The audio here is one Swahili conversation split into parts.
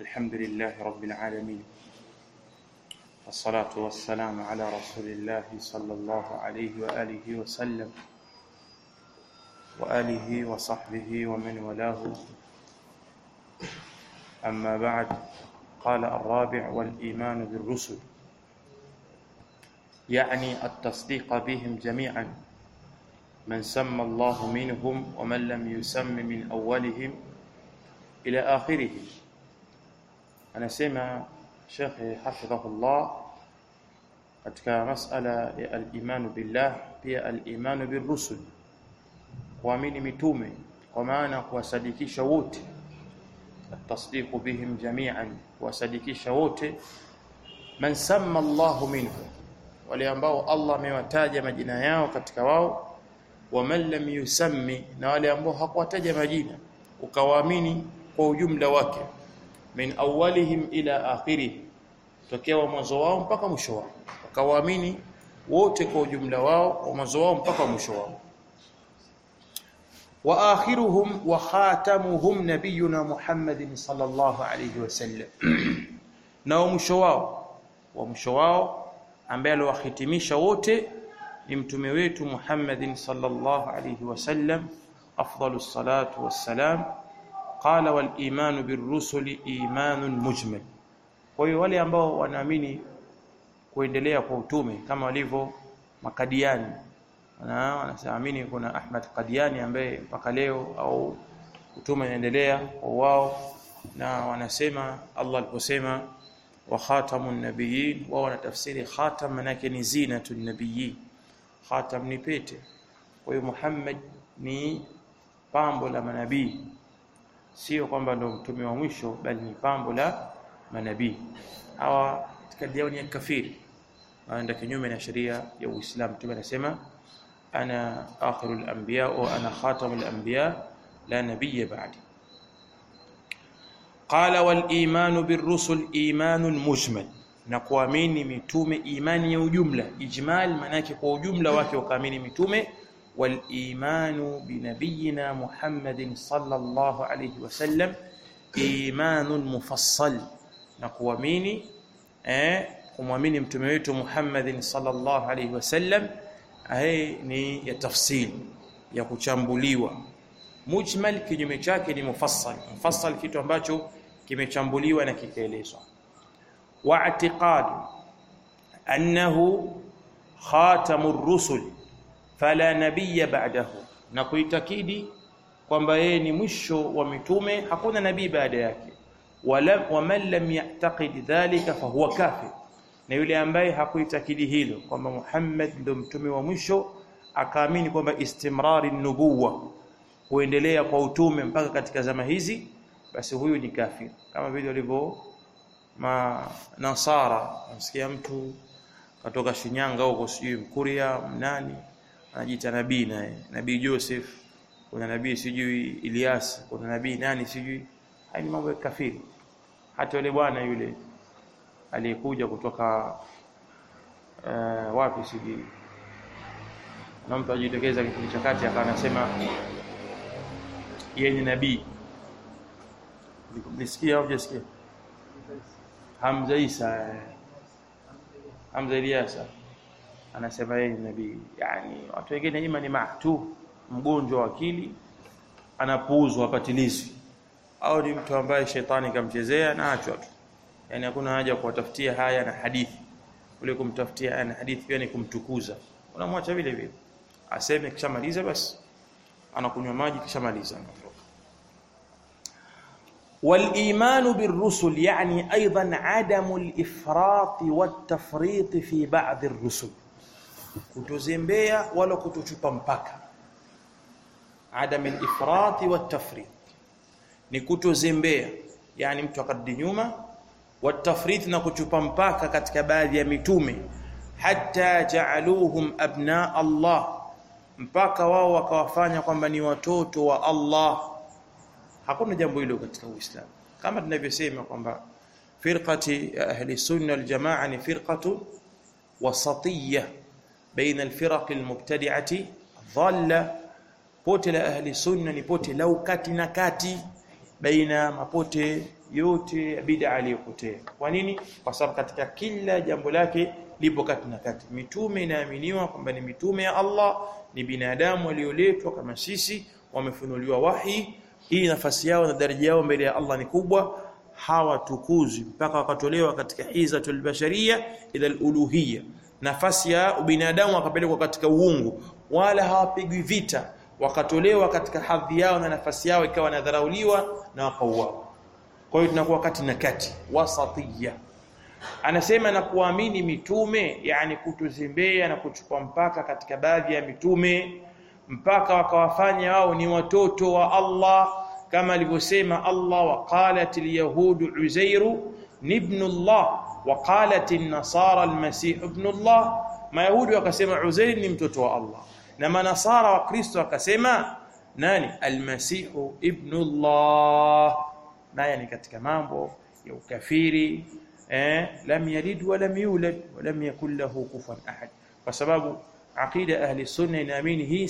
الحمد لله رب العالمين والصلاة والسلام على رسول الله صلى الله عليه وآله وسلم وآله وصحبه ومن والاه. أما بعد، قال الرابع: والإيمان بالرسل، يعني التصديق بهم جميعا، من سمى الله منهم ومن لم يسم من أولهم إلى آخره. Anasema Sheikh hafidhahullah katika masala ya al-imanu billah, pia al-imanu birrusul, kuamini mitume kwa maana kuwasadikisha wote, at-tasdiqu bihim jami'an, kuwasadikisha wote. Man samma Allahu minhum, wale ambao Allah amewataja majina yao katika wao, wa man lam yusammi, na wale ambao hakuwataja majina ukawaamini kwa ujumla wake, min awwalihim ila akhirih, tokea mwanzo wao mpaka mwisho wao, wakawaamini wote kwa ujumla wao, wa mwanzo wao mpaka mwisho wao. Wa akhiruhum wa khatamuhum nabiyuna Muhammadin sallallahu alayhi wasallam, na wa mwisho wao ambaye aliwahitimisha wote ni mtume wetu Muhammadin sallallahu alayhi wasallam, afdalus salatu wassalam. Qala wal imanu birrusuli imanun mujmal. Kwa hiyo wale ambao wanaamini kuendelea kwa utume kama walivyo makadiani, wanaamini kuna Ahmad Qadiani ambaye mpaka leo au utume unaendelea kwa wao, na wanasema Allah aliposema wa khatamun nabiyyin, wao wanatafsiri khatam manake ni zinatun nabiyyin. Khatam ni pete, kwa hiyo Muhammad ni pambo la manabii, sio kwamba ndo mtume wa mwisho, bali ni pambo la manabii. Hawa katika dini ya kafiri wanaenda kinyume na sheria ya Uislamu. Mtume anasema ana akhirul anbiya wa ana khatamul anbiya la nabiyya ba'di. Qala wal imanu birrusul imanun mujmal, na kuamini mitume imani ya ujumla. Ijmal manake kwa ujumla wake ukaamini mitume. Wal imanu bi nabiyyina Muhammadin sallallahu alayhi wasallam imanun mufassal, na kuamini kumwamini mtume wetu Muhammadin sallallahu alayhi wasallam ni ya tafsil, ya kuchambuliwa. Mujmal kinyume chake ni mufassal. Mufassal kitu ambacho kimechambuliwa na kikaelezwa. Wa i'tiqadu annahu khatamur rusul fala nabiyya ba'dahu, na kuitakidi kwamba yeye ni mwisho wa mitume, hakuna nabii baada yake. Wa man lam ya'taqid dhalika fa huwa kafir, na yule ambaye hakuitakidi hilo kwamba Muhammad ndio mtume wa mwisho, akaamini kwamba istimrari nubuwa, kuendelea kwa utume mpaka katika zama hizi, basi huyu ni kafir. Kama vile walivyo Nasara, msikia mtu katoka Shinyanga huko sijui Mkuria mnani anajiita nabii, naye nabii Joseph, kuna nabii sijui Ilyas, kuna nabii nani sijui. Haya ni mambo ya kafiri. Hata yule bwana yule aliyekuja kutoka wapi sijui, na mtu ajitokeza kipindi cha kati akanasema yeye ni nabii. Nisikia au hujasikia? Hamza Isa, Hamza Ilyasa anasema yeye ni nabii. Yani watu wengine ima ni mahtu, mgonjwa wa akili, anapuuzwa, hapatilizwi, au ni mtu ambaye shetani kamchezea na achwa tu. Yani hakuna haja kuwatafutia haya na hadithi, ule kumtafutia haya na hadithi pia ni kumtukuza. Unamwacha vile vile aseme, kisha maliza basi anakunywa maji, kisha maliza anaondoka. Wal imanu birrusul yani aidan adamu al-ifrat wat-tafrit fi ba'd ar-rusul, kutozembea wala kutochupa mpaka. Adam al-ifrat wat-tafrit ni kutozembea, yani mtu akarudi nyuma, wat-tafrit na kuchupa mpaka katika baadhi ya mitume. Hatta ja'aluhum abna Allah, mpaka wao wakawafanya kwamba ni watoto wa Allah. Hakuna jambo hilo katika Uislamu, kama tunavyosema kwamba firqati ahli sunna wal jamaa ni firqatu wasatiyya baina al-firaq al-mubtadi'ati dhalla. Pote la ahli sunna ni pote la ukati na kati baina mapote yote bid'a aliyopotea. Kwa nini? Kwa sababu katika kila jambo lake lipo kati na kati. Mitume inaaminiwa kwamba ni mitume ya Allah, ni binadamu walioletwa kama sisi, wamefunuliwa wahi. Hii nafasi yao na daraja yao mbele ya Allah ni kubwa, hawatukuzi mpaka wakatolewa katika hizatul bashariyya ila al-uluhiyya, nafasi ya binadamu wakapelekwa katika uungu, wala hawapigwi vita, wakatolewa katika hadhi yao na nafasi yao ikawa nadharauliwa na wakauawa. Kwa hiyo tunakuwa kati na kati, wasatiyya. Anasema na kuamini mitume, yani kutuzembea na kuchukua mpaka katika baadhi ya mitume mpaka wakawafanya wao ni watoto wa Allah, kama alivyosema Allah, waqalat al-yahud Uzair ibn Allah waqalat an-nasara al-masih ibn Allah. Mayahudi wakasema Uzair ni mtoto wa Allah, na manasara wa Kristo wakasema nani? Al-masih ibn Allah. Naye ni katika mambo ya ukafiri. Lam yalid wa lam yulad wa lam yakul lahu kufuwan ahad, kwa sababu aqida ahli sunna inaamini hii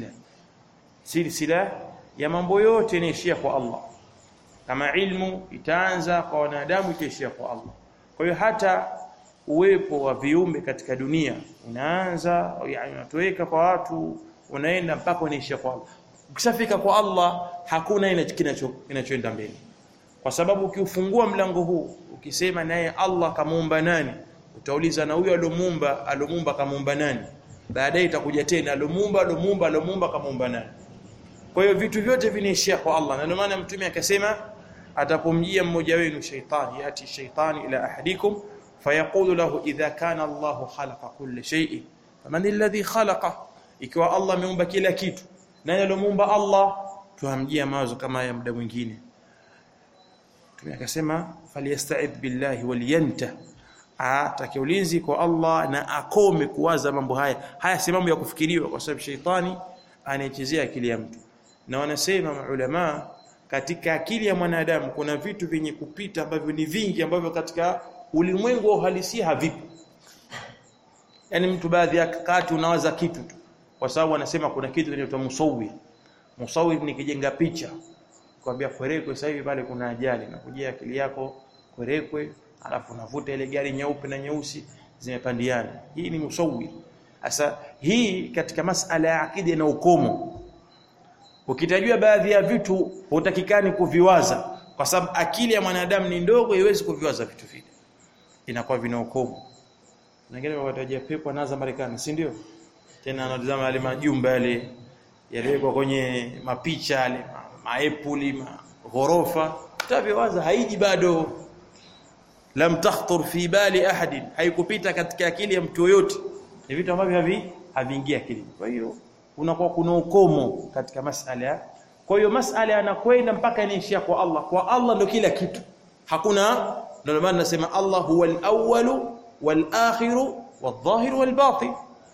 silsila ya mambo yote inaishia kwa Allah. Kama ilmu itaanza kwa wanadamu itaishia kwa Allah. Kwa hiyo hata uwepo wa viumbe katika dunia unaanza, yani unatoweka kwa watu, unaenda mpaka unaishia kwa Allah. Ukishafika kwa Allah hakuna kinachoenda mbele, kwa sababu ukiufungua mlango huu ukisema naye Allah kamuumba nani, utauliza na huyo alomuumba kamuumba nani? Baadaye itakuja tena alomuumba kamuumba nani? Kwa hiyo vitu vyote vinaishia kwa Allah. Na ndio maana mtume akasema atapomjia mmoja wenu shaytani, yati shaytani ila ahadikum fayaqulu lahu idha kana Allahu khalaqa kulla shay'in faman alladhi khalaqa, ikiwa Allah ameumba kila kitu, nani alomuumba Allah? Tuhamjia mawazo kama ya muda mwingine. Mtume akasema faliyasta'id billahi waliyanta, atake ulinzi kwa Allah na akome kuwaza mambo haya si mambo ya kufikiriwa, kwa sababu shaytani anaichezea akili ya mtu. Na wanasema maulama, katika akili ya mwanadamu kuna vitu vyenye kupita ambavyo ni vingi, ambavyo katika ulimwengu wa uhalisia havipo. Yani mtu baadhi ya wakati unawaza kitu tu, kwa sababu wanasema kuna kitu kinaitwa musawwir. Musawwir ni kijenga picha, kwambia Kwerekwe sasa hivi pale kuna ajali, na kujia akili yako Kwerekwe, alafu unavuta ile gari nyeupe na nyeusi zimepandiana. Hii ni musawwir. Sasa hii katika masala ya akida na ukomo, ukitajua baadhi ya vitu hutakikani kuviwaza, kwa sababu akili ya mwanadamu ni ndogo, haiwezi kuviwaza vitu vile, inakuwa vina ukomo. Wengine watajia pepo anaanza Marekani, si ndio? Tena anatazama yale majumba yale yaliyowekwa kwenye mapicha yale maepuli ghorofa, utaviwaza haiji bado. Lam takhtur fi bali ahadin, haikupita katika akili ya mtu yote. Ni vitu ambavyo haviingia akili. Kwa hiyo unakuwa kuna ukomo katika masala. Kwa hiyo masala yanakwenda mpaka inaishia kwa Allah. Kwa Allah ndio kila kitu, hakuna. Ndio maana nasema Allah huwa al-awwalu wal-akhiru wadh-dhahiru wal-batin,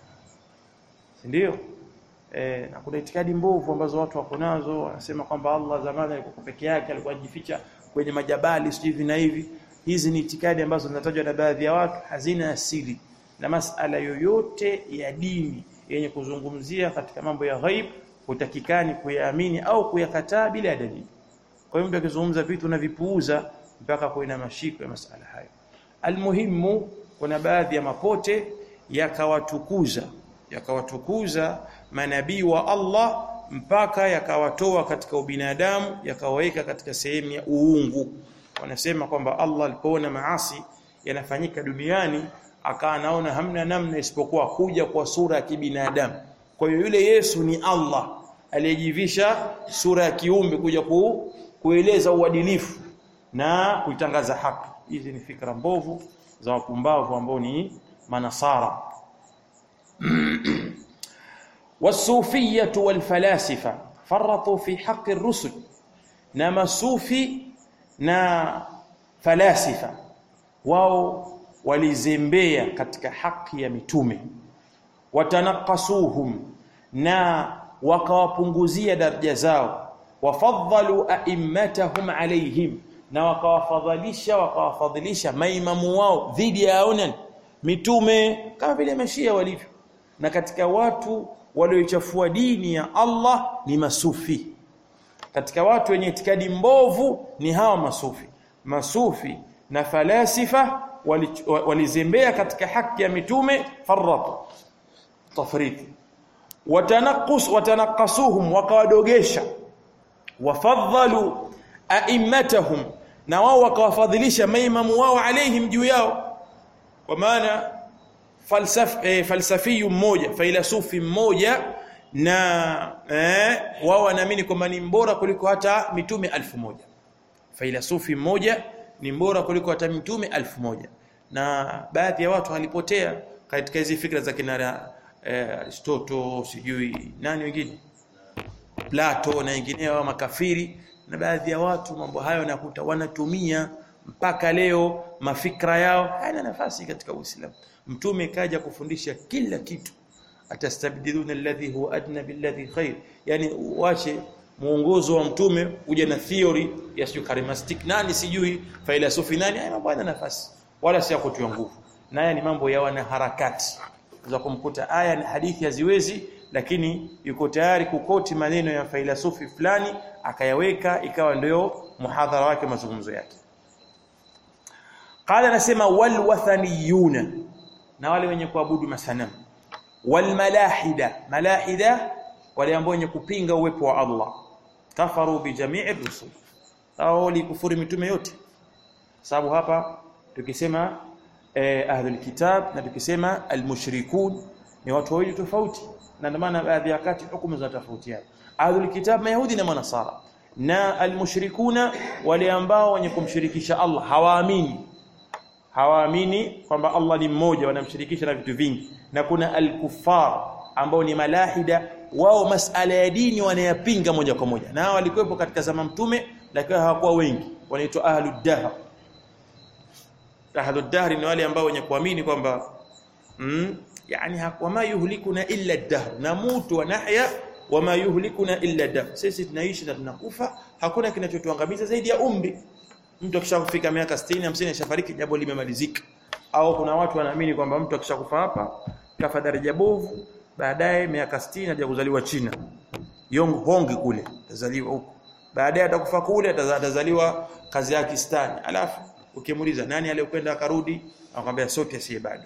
ndio. Na kuna itikadi mbovu ambazo watu wako nazo, wanasema kwamba Allah zamani alikuwa peke yake, alikuwa ajificha kwenye majabali hivi na hivi. Hizi ni itikadi ambazo zinatajwa na baadhi ya watu, hazina asili. Na masala yoyote ya dini yenye kuzungumzia katika mambo ya ghaib hutakikani kuyaamini au kuyakataa bila dalili. Kwa hiyo mtu akizungumza vitu na vipuuza mpaka kuina mashiko ya masala hayo. Almuhimu, kuna baadhi ya mapote yakawatukuza manabii wa Allah mpaka yakawatoa katika ubinadamu, yakawaweka katika sehemu ya uungu. Wanasema kwamba Allah alipoona maasi yanafanyika duniani, akaanaona hamna namna isipokuwa kuja kwa sura ya kibinadamu. Kwa hiyo yule Yesu ni Allah aliyejivisha sura ya kiumbe kuja kueleza uadilifu na kuitangaza haki. Hizi ni fikra mbovu za wapumbavu ambao ni manasara. Wasufiyatu walfalasifa faratu fi haqqi ar-rusul, na masufi na falasifa wao walizembea katika haki ya mitume. Watanaqasuhum, na wakawapunguzia daraja zao. Wafadhalu a'immatahum alayhim, na wakawafadhilisha maimamu wao dhidi ya mitume, kama vile mashia walivyo. Na katika watu walioichafua dini ya Allah ni masufi. Katika watu wenye itikadi mbovu ni hawa masufi. masufi na falasifa walizembea katika haki ya mitume, farratu tafriti, watanaqasuhum wakawadogesha, wafadhalu a'immatahum na wao wakawafadhilisha maimamu wao alaihim juu yao. Kwa maana falsafi mmoja, filasufi mmoja, na wao wanaamini kwamba ni mbora kuliko hata mitume 1000. Filasufi mmoja ni mbora kuliko hata mitume 1000. Na baadhi ya watu walipotea katika hizi fikra za kina Aristotle, sijui nani wengine, Plato na wengineo, makafiri. Na baadhi ya watu mambo hayo nakuta wanatumia mpaka leo, mafikra yao hayana nafasi katika Uislamu. Mtume kaja kufundisha kila kitu, atastabdiluna alladhi huwa adna billadhi khair, yani uache muongozo wa mtume uje na theory ya sio charismatic nani sijui philosophy nani, haya mambo hayana nafasi wala si kutia nguvu. Na haya ni mambo ya wana harakati, za kumkuta aya na hadithi haziwezi, lakini yuko tayari kukoti maneno ya filosofi fulani akayaweka ikawa ndio muhadhara wake, mazungumzo yake. Qala, nasema wal wathaniyuna, na wale wenye kuabudu masanamu, wal malahida, malahida wale ambao wenye kupinga uwepo wa Allah, kafaru bi jami'i rusul, au likufuru mitume yote. Sababu hapa tukisema ahlul kitab na tukisema almushrikun ni watu wawili tofauti, na ndio maana baadhi ya wakati hukumu zinatofautiana. Ahlul kitab mayahudi na manasara, na almushrikuna wale ambao wenye kumshirikisha Allah, hawaamini kwamba Allah ni mmoja, wanamshirikisha na vitu vingi. Na kuna al-kuffar ambao ni malahida, wao masala ya dini wanayapinga moja kwa moja, na walikuwepo katika zama mtume lakini hawakuwa wengi, wanaitwa ahlud dahr. Ahlud dahr ni wale ambao wenye kuamini kwamba yani wama yuhlikuna illa ad-dahr, namutu wa nahya wama yuhlikuna illa ad-dahr, sisi tunaishi na tunakufa, hakuna kinachotuangamiza zaidi ya umri. Mtu akishafika miaka 60 50 ashafariki, jambo limemalizika. Au kuna watu wanaamini kwamba mtu akishakufa hapa kafa daraja bovu, baadaye miaka 60 aje kuzaliwa China, Yong Hong kule atazaliwa huko, baadaye atakufa kule atazaliwa Kazakhstan. Alafu ukimuuliza nani aliyokwenda akarudi, anakuambia sote si bado.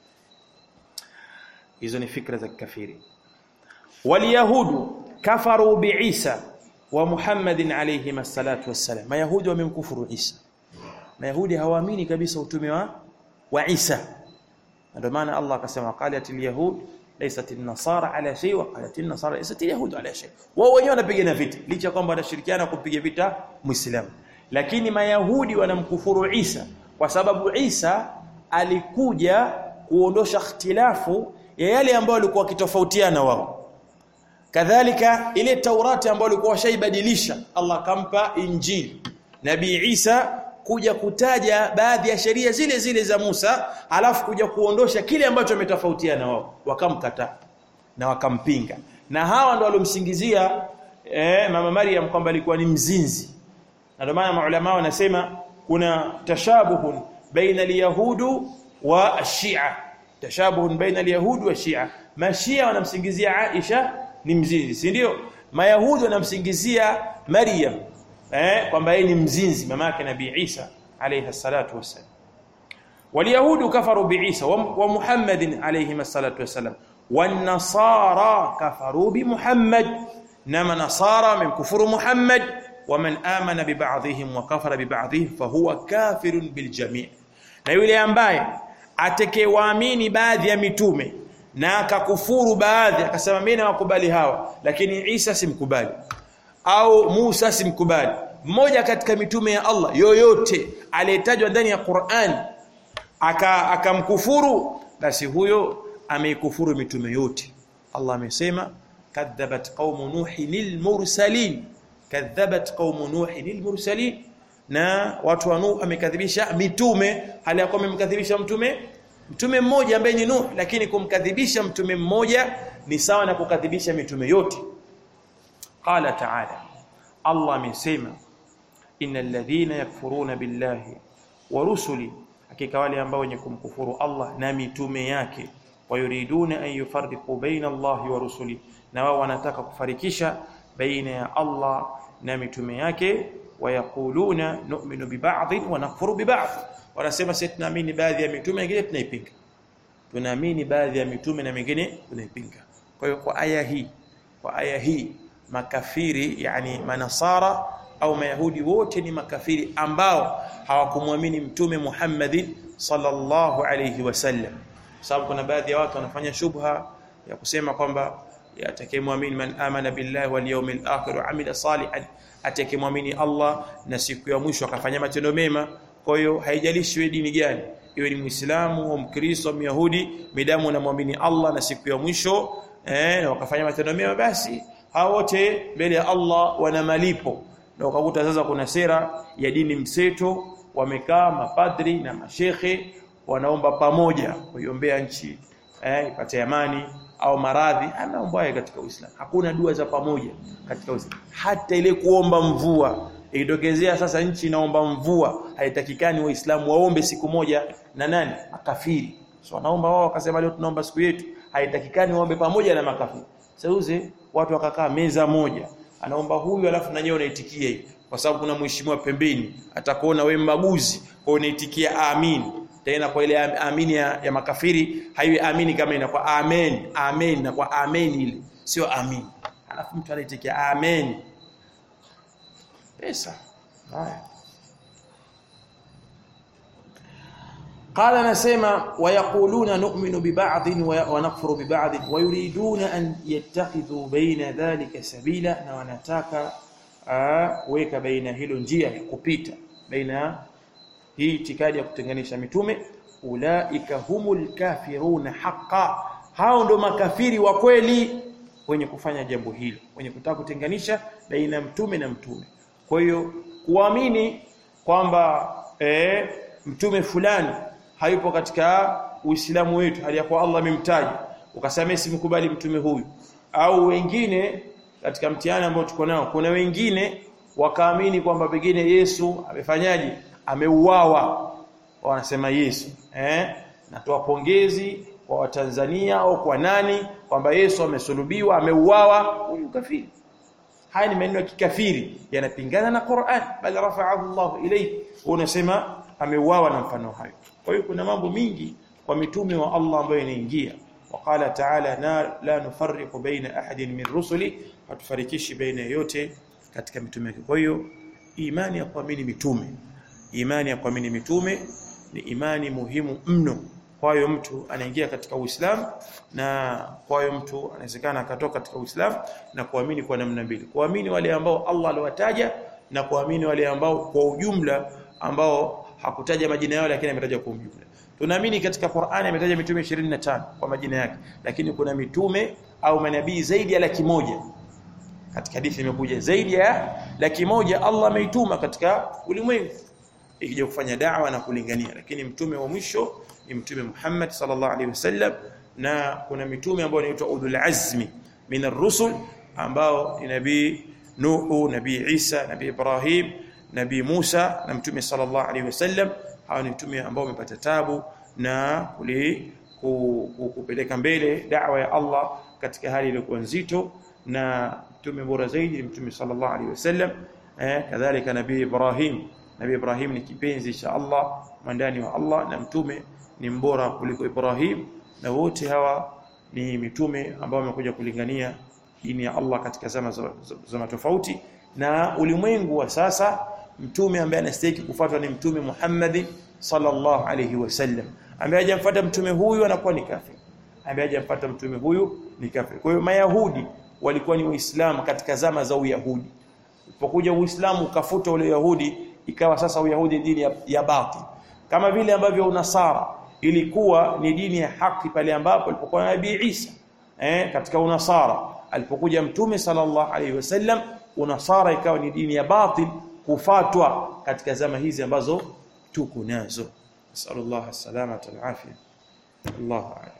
Hizo ni fikra za kafiri. Waliyahudu kafaru biisa wa Muhammadin alayhi massalatu wassalam, mayahudi wamemkufuru Isa. Mayahudi hawaamini kabisa utume wa Isa. Ndio maana Allah akasema qalatil yahud laysat an-nasara ala shay wa qalatil nasara laysat al-yahud ala shay. Wao wenyewe wanapigana vita licha kwamba wanashirikiana kupiga vita Muislamu, lakini mayahudi wanamkufuru Isa kwa sababu Isa alikuja kuondosha ikhtilafu ya yale ambayo walikuwa kitofautiana wao. Kadhalika ile Taurati ambayo walikuwa washaibadilisha, Allah akampa Injili Nabii Isa kuja kutaja baadhi ya sheria zile zile za Musa, alafu kuja kuondosha kile ambacho wametofautiana wao, wakamkataa na wakampinga. Na hawa ndio walomsingizia mama Maryam kwamba alikuwa ni mzinzi. Na ndio maana maulama wanasema kuna tashabuhun baina al-yahudu wa ash-shi'a, tashabuhun baina al-yahudi wa ash-shi'a. Mashia wanamsingizia Aisha ni mzinzi, si ndio? Mayahudi wanamsingizia Maryam kwamba yeye ni mzinzi, mama yake Nabii Isa alayhi salatu wassalam. Waliyahudu kafaru bi Isa wa Muhammadin alayhi salatu wassalam, wan nasara kafaru bi Muhammad, na manasara mimkufuru Muhammad, wa man amana bi ba'dihim wa kafara bi ba'dihim fa huwa kafirun bil jami'. Na yule ambaye atakayewaamini baadhi ya mitume na akakufuru baadhi, akasema mimi nawakubali hawa lakini Isa simkubali, au Musa simkubali, mmoja katika mitume ya Allah yoyote aliyetajwa ndani ya Qur'an akamkufuru, basi huyo ameikufuru mitume yote. Allah amesema kadhabat qaum nuhin lilmursalin, kadhabat qaum nuhin lilmursalin, na watu wa Nuh amekadhibisha mitume, hali yakuwa amemkadhibisha mtume mmoja ambaye ni Nuh, lakini kumkadhibisha mtume mmoja ni sawa na kukadhibisha mitume yote. Qala ta'ala, Allah amesema innal ladhina yakfuruna billahi wa rusuli, hakika wale ambao wenye kumkufuru Allah na mitume yake, wayuriduna an yufarriqu baina Allahi wa rusuli, na wao wanataka kufarikisha baina ya Allah na mitume yake, wayaquluna nu'minu bi ba'd wa nakfuru bi ba'd, wanasema sisi tunaamini baadhi ya mitume nyingine tunaipinga, tunaamini baadhi ya mitume na mingine tunaipinga. Kwa hiyo kwa aya hii makafiri, yani manasara au mayahudi wote ni makafiri ambao hawakumwamini mtume Muhammadin sallallahu alayhi wasallam. Sababu kuna baadhi ya watu wanafanya shubha ya kusema kwamba atakayemwamini man amana billahi wal yawmil akhir wa amila salihan, atakayemwamini Allah na siku ya mwisho akafanya matendo mema. Kwa hiyo haijalishi wewe dini gani, iwe ni Muislamu au Mkristo au Myahudi, midamu unamwamini Allah na siku ya mwisho na wakafanya matendo mema, basi hao wote mbele ya Allah wana malipo. Na ukakuta sasa kuna sera ya dini mseto, wamekaa mapadri na mashekhe wanaomba pamoja kuiombea nchi ipate amani au maradhi. Anaomba yeye katika Uislamu hakuna dua za pamoja katika Uislamu. Hata ile kuomba mvua ikitokezea sasa nchi inaomba mvua, haitakikani waislamu waombe siku moja na nani? Makafiri. So wanaomba wao, wakasema leo tunaomba siku yetu, haitakikani waombe pamoja na makafiri. Sasa watu wakakaa meza moja, anaomba huyu alafu na nyewe unaitikia hivi, kwa sababu kuna mheshimiwa pembeni atakuona wewe mbaguzi, kwa unaitikia amin. Tena kwa ile amini ya makafiri haiwi amini kama inakuwa amen na kwa amen ile sio amin, alafu mtu anaitikia amen pesa. Haya, qala nasema wayaquluna nu'minu bi ba'd wa nakfuru bi ba'd wa yuriduna an yattakhidhu baina dhalika sabila, na wanataka weka baina hilo njia ya kupita, baina hii itikadi ya kutenganisha mitume. Ulaika humul kafiruna haqqan, hao ndo makafiri wa kweli wenye kufanya jambo hilo, wenye kutaka kutenganisha baina mtume na mtume. Kwa hiyo kuamini kwamba mtume fulani hayupo katika Uislamu wetu hali ya kwa Allah amemtaja, ukasema simkubali mtume huyu, au wengine katika mtihani ambao tuko nao, kuna wengine wakaamini kwamba pengine Yesu amefanyaje, ameuawa, wanasema Yesu natoa pongezi kwa Watanzania au kwa nani kwamba Yesu amesulubiwa, ameuawa, huyu kafiri. Haya ni maneno ya kikafiri, yanapingana na Qur'an, bal rafa'ahu Allah ilayhi, unasema ameuawa na mfano hayo. Kwa hiyo kuna mambo mingi kwa mitume wa Allah ambayo inaingia. Waqala ta'ala la nufarriqu baina ahadin min rusuli, hatufarikishi baina yote katika mitume. Kwa hiyo imani ya kuamini mitume ni imani muhimu mno. Kwa hiyo mtu anaingia katika Uislamu, na kwa hiyo mtu anawezekana akatoka katika Uislamu na kuamini kwa namna mbili: kuamini wale ambao Allah aliwataja, na kuamini wale ambao kwa ujumla ambao hakutaja majina yao lakini ametaja kwa ujumla. Tunaamini katika Qur'ani ametaja mitume 25 kwa majina yake, lakini kuna mitume au manabii zaidi ya 100,000. Katika hadithi imekuja zaidi ya 100,000 Allah ameituma katika ulimwengu ikija kufanya da'wa na kulingania, lakini mtume wa mwisho ni mtume Muhammad sallallahu alaihi wasallam. Na kuna mitume ambao wanaitwa ulul azmi min ar-rusul, ambao ni nabii Nuhu, nabii Isa, nabii Ibrahim, nabii Musa na mtume sallallahu alaihi wasallam. Hao ni mitume ambao wamepata tabu na kupeleka mbele da'wa ya Allah katika hali iliyokuwa nzito, na mtume bora zaidi ni mtume sallallahu alaihi wasallam. Kadhalika nabii Ibrahim ni kipenzi cha Allah, mwandani wa Allah, na mtume ni mbora kuliko Ibrahim. Na wote hawa ni mitume ambao wamekuja kulingania dini ya Allah katika zama tofauti. Na ulimwengu wa sasa mtume ambaye anastahili kufuatwa ni mtume Muhammad sallallahu alayhi wasallam. Ambaye hajamfuata mtume huyu anakuwa ni kafiri, ambaye hajamfuata mtume huyu ni kafiri. Kwa hiyo Mayahudi walikuwa ni Waislamu katika zama za Uyahudi. Ulipokuja Uislamu ukafuta ule Yahudi, ikawa sasa Uyahudi dini ya batil, kama vile ambavyo Unasara ilikuwa ni dini ya haki pale ambapo alipokuwa Nabii Isa. Katika Unasara alipokuja mtume sallallahu alaihi wasallam, Unasara ikawa ni dini ya batil kufatwa katika zama hizi ambazo tuko nazo. Sallallahu alaihi wasallam. Allahu a'lam.